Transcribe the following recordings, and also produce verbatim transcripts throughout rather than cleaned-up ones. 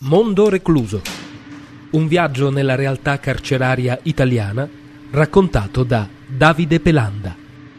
Mondo recluso. Un viaggio nella realtà carceraria italiana raccontato da Davide Pelanda.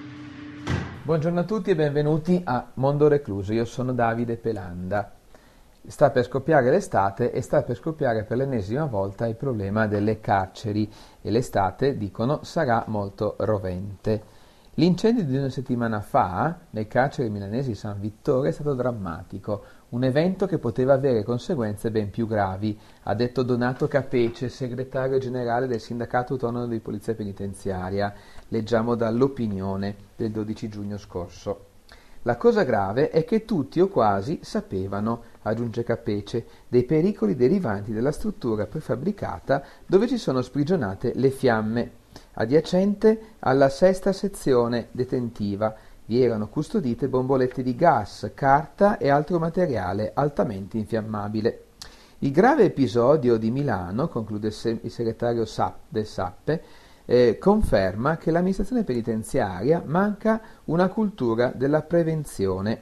Buongiorno a tutti e benvenuti a Mondo recluso. Io sono Davide Pelanda. Sta per scoppiare l'estate e sta per scoppiare per l'ennesima volta il problema delle carceri e l'estate, dicono, sarà molto rovente. L'incendio di una settimana fa nel carcere milanese di San Vittore è stato drammatico, un evento che poteva avere conseguenze ben più gravi, ha detto Donato Capece, segretario generale del Sindacato Autonomo di Polizia Penitenziaria. Leggiamo dall'Opinione del dodici giugno scorso. La cosa grave è che tutti o quasi sapevano, aggiunge Capece, dei pericoli derivanti dalla struttura prefabbricata dove ci sono sprigionate le fiamme, adiacente alla sesta sezione detentiva. Vi erano custodite bombolette di gas, carta e altro materiale altamente infiammabile. Il grave episodio di Milano, conclude il segretario del Sappe, eh, conferma che l'amministrazione penitenziaria manca una cultura della prevenzione,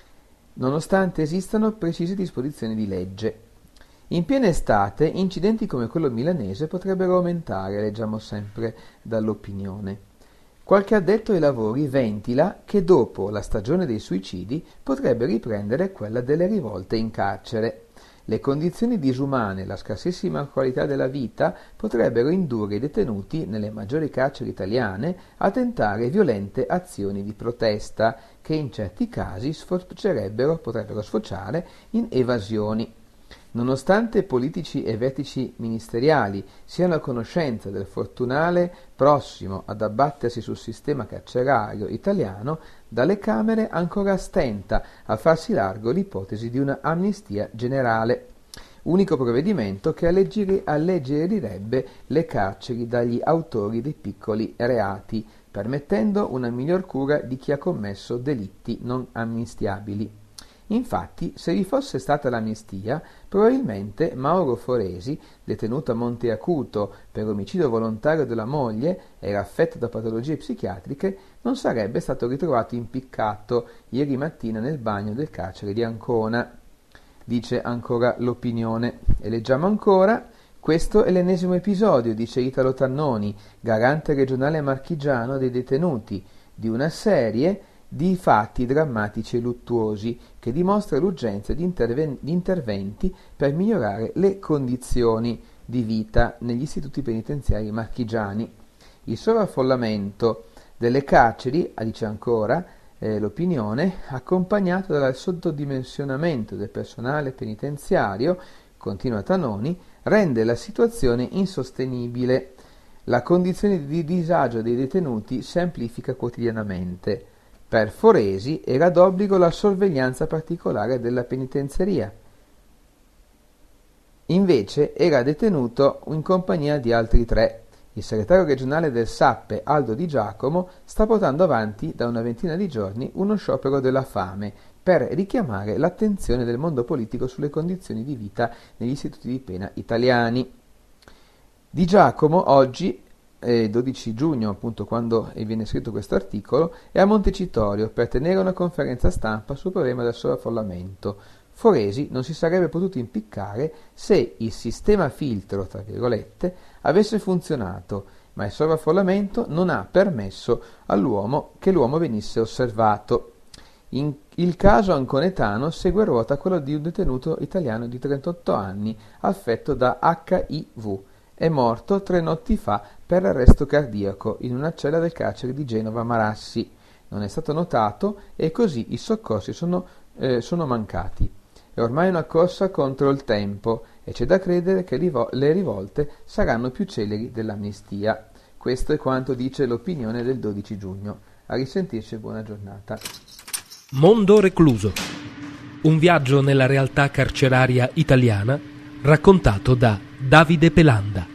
nonostante esistano precise disposizioni di legge. In piena estate, incidenti come quello milanese potrebbero aumentare, leggiamo sempre dall'Opinione. Qualche addetto ai lavori ventila che dopo la stagione dei suicidi potrebbe riprendere quella delle rivolte in carcere. Le condizioni disumane e la scarsissima qualità della vita potrebbero indurre i detenuti nelle maggiori carceri italiane a tentare violente azioni di protesta che in certi casi sfocerebbero, potrebbero sfociare in evasioni. Nonostante politici e vertici ministeriali siano a conoscenza del fortunale prossimo ad abbattersi sul sistema carcerario italiano, dalle Camere ancora stenta a farsi largo l'ipotesi di una amnistia generale, unico provvedimento che alleggeri- alleggerirebbe le carceri dagli autori dei piccoli reati, permettendo una miglior cura di chi ha commesso delitti non amnistiabili. Infatti, se vi fosse stata l'amnistia, probabilmente Mauro Foresi, detenuto a Monte Acuto per omicidio volontario della moglie, era affetto da patologie psichiatriche, non sarebbe stato ritrovato impiccato ieri mattina nel bagno del carcere di Ancona. Dice ancora l'Opinione. E leggiamo ancora: questo è l'ennesimo episodio, dice Italo Tannoni, garante regionale marchigiano dei detenuti, di una serie di fatti drammatici e luttuosi che dimostra l'urgenza di, interven- di interventi per migliorare le condizioni di vita negli istituti penitenziari marchigiani. Il sovraffollamento delle carceri, dice ancora eh, l'Opinione, accompagnato dal sottodimensionamento del personale penitenziario, continua Tannoni, rende la situazione insostenibile. La condizione di disagio dei detenuti si amplifica quotidianamente. Per Foresi era d'obbligo la sorveglianza particolare della penitenzeria. Invece era detenuto in compagnia di altri tre. Il segretario regionale del Sappe, Aldo Di Giacomo, sta portando avanti da una ventina di giorni uno sciopero della fame per richiamare l'attenzione del mondo politico sulle condizioni di vita negli istituti di pena italiani. Di Giacomo oggi, Eh, dodici giugno, appunto quando viene scritto questo articolo, è a Montecitorio per tenere una conferenza stampa sul problema del sovraffollamento. Foresi non si sarebbe potuto impiccare se il sistema filtro, tra virgolette, avesse funzionato, ma il sovraffollamento non ha permesso all'uomo che l'uomo venisse osservato. In, il caso anconetano segue a ruota quello di un detenuto italiano di trentotto anni affetto da acca i vu. È morto tre notti fa per arresto cardiaco in una cella del carcere di Genova Marassi. Non è stato notato e così i soccorsi sono, eh, sono mancati. È ormai una corsa contro il tempo e c'è da credere che rivo- le rivolte saranno più celeri dell'amnistia. Questo è quanto dice l'Opinione del dodici giugno. A risentirci e buona giornata. Mondo recluso. Un viaggio nella realtà carceraria italiana raccontato da Davide Pelanda.